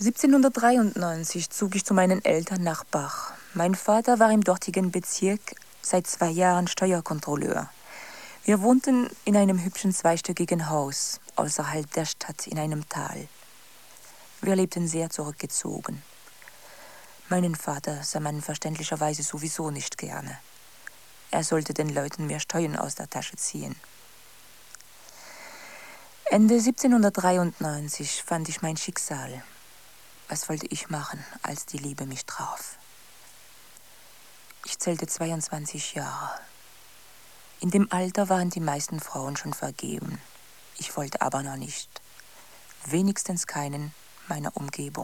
1793 zog ich zu meinen Eltern nach Bach. Mein Vater war im dortigen Bezirk seit 2 Jahren Steuerkontrolleur. Wir wohnten in einem hübschen zweistöckigen Haus außerhalb der Stadt in einem Tal. Wir lebten sehr zurückgezogen. Meinen Vater sah man verständlicherweise sowieso nicht gerne. Er sollte den Leuten mehr Steuern aus der Tasche ziehen. Ende 1793 fand ich mein Schicksal. Was wollte ich machen, als die Liebe mich traf? Ich zählte 22 Jahre. In dem Alter waren die meisten Frauen schon vergeben. Ich wollte aber noch nicht. Wenigstens keinen meiner Umgebung.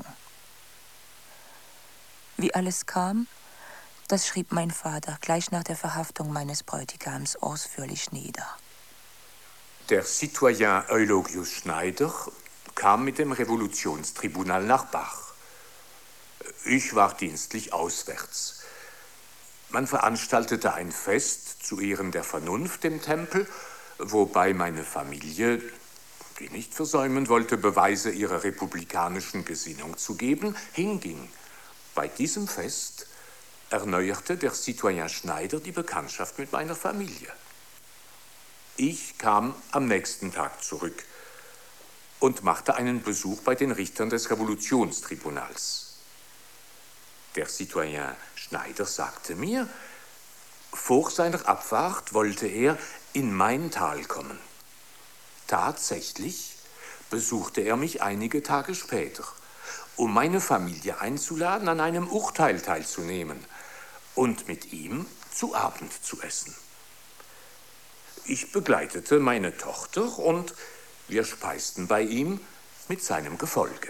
Wie alles kam, das schrieb mein Vater gleich nach der Verhaftung meines Bräutigams ausführlich nieder. Der Citoyen Eulogius Schneider kam mit dem Revolutionstribunal nach Bach. Ich war dienstlich auswärts. Man veranstaltete ein Fest zu Ehren der Vernunft im Tempel, wobei meine Familie, die nicht versäumen wollte, Beweise ihrer republikanischen Gesinnung zu geben, hinging. Bei diesem Fest erneuerte der Citoyen Schneider die Bekanntschaft mit meiner Familie. Ich kam am nächsten Tag zurück und machte einen Besuch bei den Richtern des Revolutionstribunals. Der Citoyen Schneider sagte mir, vor seiner Abfahrt wollte er in mein Tal kommen. Tatsächlich besuchte er mich einige Tage später, um meine Familie einzuladen, an einem Urteil teilzunehmen und mit ihm zu Abend zu essen. Ich begleitete meine Tochter und wir speisten bei ihm mit seinem Gefolge.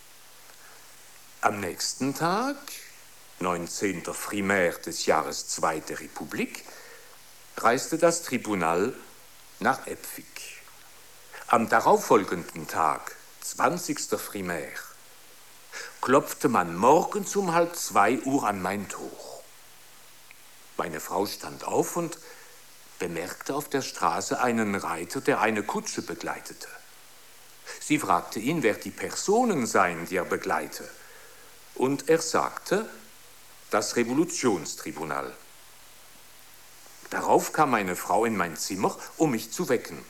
Am nächsten Tag, 19. Frimaire des Jahres 2. Republik, reiste das Tribunal nach Epfig. Am darauffolgenden Tag, 20. Frimaire, klopfte man morgens um 1:30 an mein Tor. Meine Frau stand auf und bemerkte auf der Straße einen Reiter, der eine Kutsche begleitete. Sie fragte ihn, wer die Personen seien, die er begleite. Und er sagte, das Revolutionstribunal. Darauf kam meine Frau in mein Zimmer, um mich zu wecken.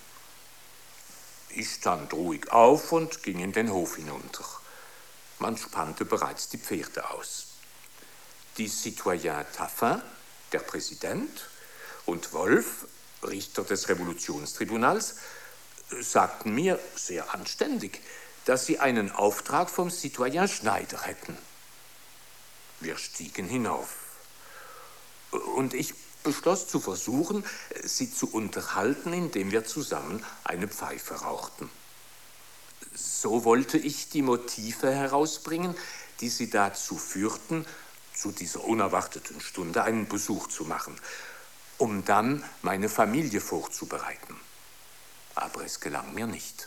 Ich stand ruhig auf und ging in den Hof hinunter. Man spannte bereits die Pferde aus. Die Citoyen Taffin, der Präsident, und Wolf, Richter des Revolutionstribunals, sagten mir sehr anständig, dass sie einen Auftrag vom Citoyen Schneider hätten. Wir stiegen hinauf. Und ich beschloss zu versuchen, sie zu unterhalten, indem wir zusammen eine Pfeife rauchten. So wollte ich die Motive herausbringen, die sie dazu führten, zu dieser unerwarteten Stunde einen Besuch zu machen, um dann meine Familie vorzubereiten. Aber es gelang mir nicht.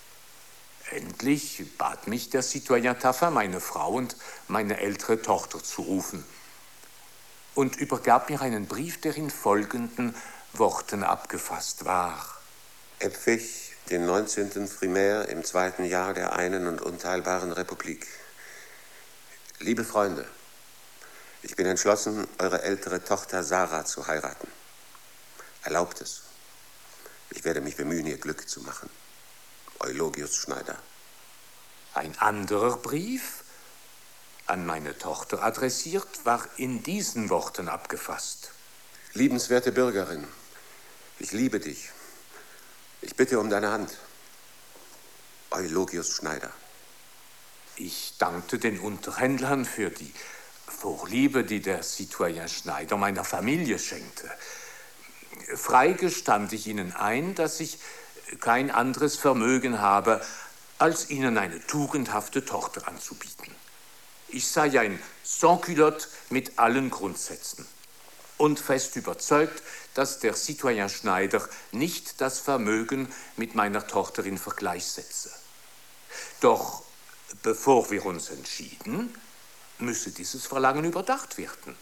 Endlich bat mich der Citoyen Taffin, meine Frau und meine ältere Tochter zu rufen und übergab mir einen Brief, der in folgenden Worten abgefasst war. Epfig, den 19. Frimaire im 2. Jahr der einen und unteilbaren Republik. Liebe Freunde, ich bin entschlossen, eure ältere Tochter Sarah zu heiraten. Erlaubt es. Ich werde mich bemühen, ihr Glück zu machen. Eulogius Schneider. Ein anderer Brief, an meine Tochter adressiert, war in diesen Worten abgefasst. Liebenswerte Bürgerin, ich liebe dich. Ich bitte um deine Hand. Eulogius Schneider. Ich dankte den Unterhändlern für die Vorliebe, die der Citoyen Schneider meiner Familie schenkte. Frei gestand ich ihnen ein, dass ich kein anderes Vermögen habe, als ihnen eine tugendhafte Tochter anzubieten. Ich sei ein Sans-Culotte mit allen Grundsätzen und fest überzeugt, dass der Citoyen Schneider nicht das Vermögen mit meiner Tochter in Vergleich setze. Doch bevor wir uns entschieden, müsse dieses Verlangen überdacht werden.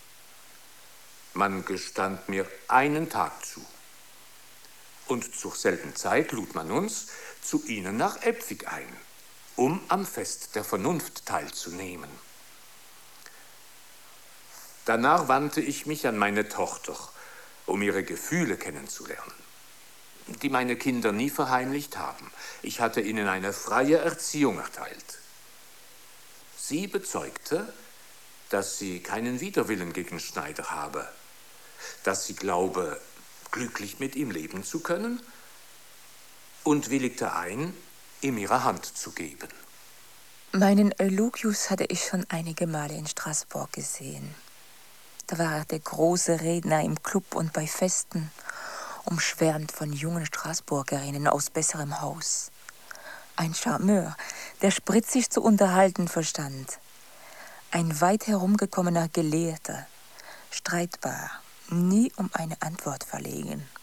Man gestand mir einen Tag zu. Und zur selben Zeit lud man uns zu ihnen nach Epfig ein, um am Fest der Vernunft teilzunehmen. Danach wandte ich mich an meine Tochter, um ihre Gefühle kennenzulernen, die meine Kinder nie verheimlicht haben. Ich hatte ihnen eine freie Erziehung erteilt. Sie bezeugte, dass sie keinen Widerwillen gegen Schneider habe, dass sie glaube, glücklich mit ihm leben zu können, und willigte ein, ihm ihre Hand zu geben. Meinen Eulogius hatte ich schon einige Male in Straßburg gesehen. Da war er der große Redner im Club und bei Festen, umschwärmt von jungen Straßburgerinnen aus besserem Haus. Ein Charmeur, der spritzig zu unterhalten verstand. Ein weit herumgekommener Gelehrter, streitbar, nie um eine Antwort verlegen.